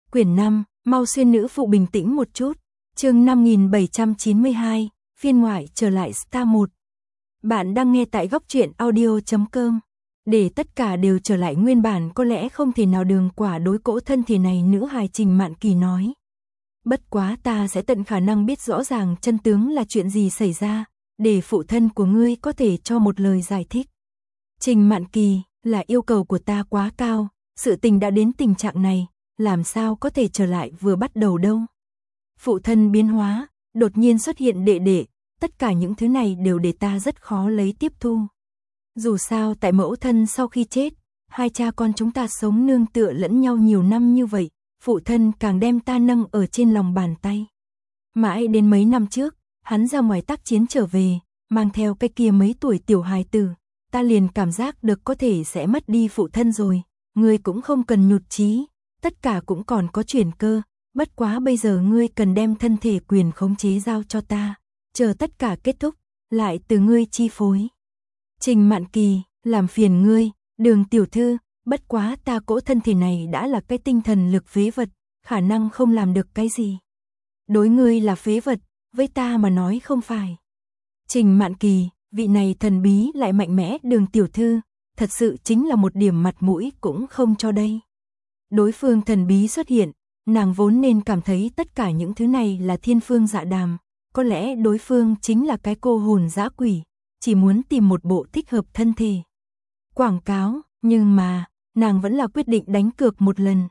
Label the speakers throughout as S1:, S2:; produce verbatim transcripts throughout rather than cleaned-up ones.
S1: Quyển năm, mau xuyên nữ phụ bình tĩnh một chút. Chương năm nghìn bảy trăm chín mươi hai, phiên ngoại trở lại Star một. Bạn đang nghe tại góc truyện audio chấm com. Để tất cả đều trở lại nguyên bản có lẽ không thể nào đường quả đối cỗ thân thể này nữ hài Trình Mạn Kỳ nói. Bất quá ta sẽ tận khả năng biết rõ ràng chân tướng là chuyện gì xảy ra, để phụ thân của ngươi có thể cho một lời giải thích. Trình Mạn Kỳ, là yêu cầu của ta quá cao, sự tình đã đến tình trạng này, làm sao có thể trở lại vừa bắt đầu đâu. Phụ thân biến hóa, đột nhiên xuất hiện đệ đệ, tất cả những thứ này đều để ta rất khó lấy tiếp thu. Dù sao tại mẫu thân sau khi chết, hai cha con chúng ta sống nương tựa lẫn nhau nhiều năm như vậy, phụ thân càng đem ta nâng ở trên lòng bàn tay. Mãi đến mấy năm trước, hắn ra ngoài tác chiến trở về, mang theo cái kia mấy tuổi tiểu hài tử, ta liền cảm giác được có thể sẽ mất đi phụ thân rồi, ngươi cũng không cần nhụt chí, tất cả cũng còn có chuyển cơ, bất quá bây giờ ngươi cần đem thân thể quyền khống chế giao cho ta, chờ tất cả kết thúc, lại từ ngươi chi phối. Trình Mạn Kỳ, làm phiền ngươi, Đường tiểu thư, bất quá ta cỗ thân thể này đã là cái tinh thần lực phế vật, khả năng không làm được cái gì. Đối ngươi là phế vật, với ta mà nói không phải. Trình Mạn Kỳ, vị này thần bí lại mạnh mẽ Đường tiểu thư, thật sự chính là một điểm mặt mũi cũng không cho đây. Đối phương thần bí xuất hiện, nàng vốn nên cảm thấy tất cả những thứ này là thiên phương dạ đàm, có lẽ đối phương chính là cái cô hồn dã quỷ, chỉ muốn tìm một bộ thích hợp thân thể. Quảng cáo, nhưng mà, nàng vẫn là quyết định đánh cược một lần.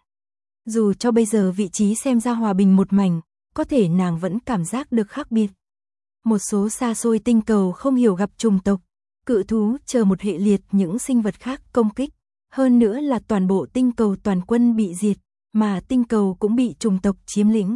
S1: Dù cho bây giờ vị trí xem ra hòa bình một mảnh, có thể nàng vẫn cảm giác được khác biệt. Một số xa xôi tinh cầu không hiểu gặp trùng tộc, cự thú chờ một hệ liệt những sinh vật khác công kích, hơn nữa là toàn bộ tinh cầu toàn quân bị diệt, mà tinh cầu cũng bị trùng tộc chiếm lĩnh.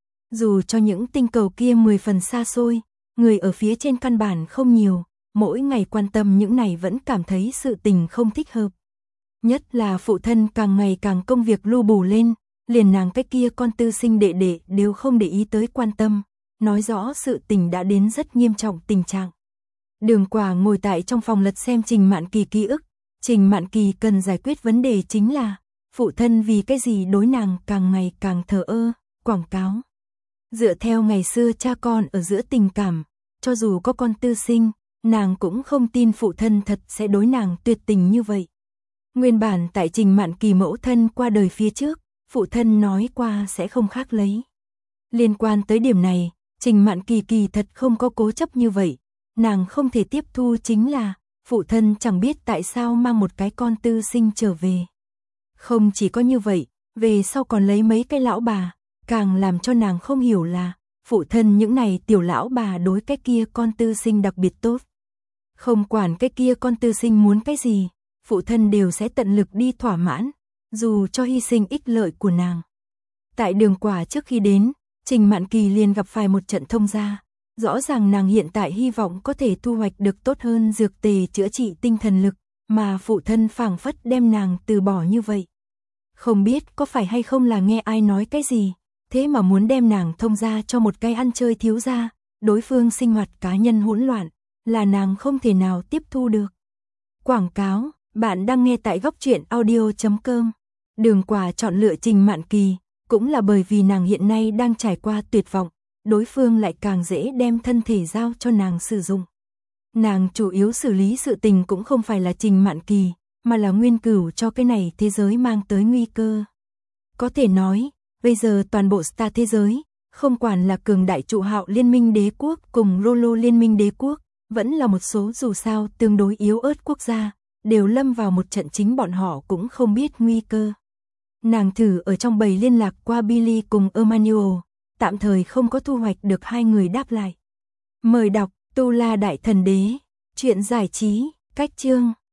S1: Dù cho những tinh cầu kia mười phần xa xôi, người ở phía trên căn bản không nhiều, mỗi ngày quan tâm những này vẫn cảm thấy sự tình không thích hợp. Nhất là phụ thân càng ngày càng công việc lu bù lên, liền nàng cái kia con tư sinh đệ đệ đều không để ý tới quan tâm, nói rõ sự tình đã đến rất nghiêm trọng tình trạng. Đường Quả ngồi tại trong phòng lật xem Trình Mạn Kỳ ký ức, Trình Mạn Kỳ cần giải quyết vấn đề chính là, phụ thân vì cái gì đối nàng càng ngày càng thờ ơ, quảng cáo. Dựa theo ngày xưa cha con ở giữa tình cảm, cho dù có con tư sinh, nàng cũng không tin phụ thân thật sẽ đối nàng tuyệt tình như vậy. Nguyên bản tại Trình Mạn Kỳ mẫu thân qua đời phía trước, phụ thân nói qua sẽ không khác lấy. Liên quan tới điểm này, Trình Mạn Kỳ kỳ thật không có cố chấp như vậy, nàng không thể tiếp thu chính là, phụ thân chẳng biết tại sao mang một cái con tư sinh trở về. Không chỉ có như vậy, về sau còn lấy mấy cái lão bà, càng làm cho nàng không hiểu là, phụ thân những này tiểu lão bà đối cái kia con tư sinh đặc biệt tốt. Không quản cái kia con tư sinh muốn cái gì, phụ thân đều sẽ tận lực đi thỏa mãn, dù cho hy sinh ích lợi của nàng. Tại Đường Quả trước khi đến, Trình Mạn Kỳ liền gặp phải một trận thông gia, rõ ràng nàng hiện tại hy vọng có thể thu hoạch được tốt hơn dược tề chữa trị tinh thần lực, mà phụ thân phảng phất đem nàng từ bỏ như vậy. Không biết có phải hay không là nghe ai nói cái gì, thế mà muốn đem nàng thông gia cho một cái ăn chơi thiếu gia, đối phương sinh hoạt cá nhân hỗn loạn, là nàng không thể nào tiếp thu được. Quảng cáo, bạn đang nghe tại góc truyện audio chấm com. Đường Quả chọn lựa Trình Mạn Kỳ, cũng là bởi vì nàng hiện nay đang trải qua tuyệt vọng, đối phương lại càng dễ đem thân thể giao cho nàng sử dụng. Nàng chủ yếu xử lý sự tình cũng không phải là Trình Mạn Kỳ, mà là Nguyên Cửu cho cái này thế giới mang tới nguy cơ. Có thể nói, bây giờ toàn bộ Star thế giới, không quản là cường đại trụ hạo liên minh đế quốc cùng Rolo liên minh đế quốc, vẫn là một số dù sao tương đối yếu ớt quốc gia, đều lâm vào một trận chính bọn họ cũng không biết nguy cơ. Nàng thử ở trong bầy liên lạc qua Billy cùng Emmanuel, tạm thời không có thu hoạch được hai người đáp lại. Mời đọc Tu La Đại Thần Đế, truyện giải trí, cách chương.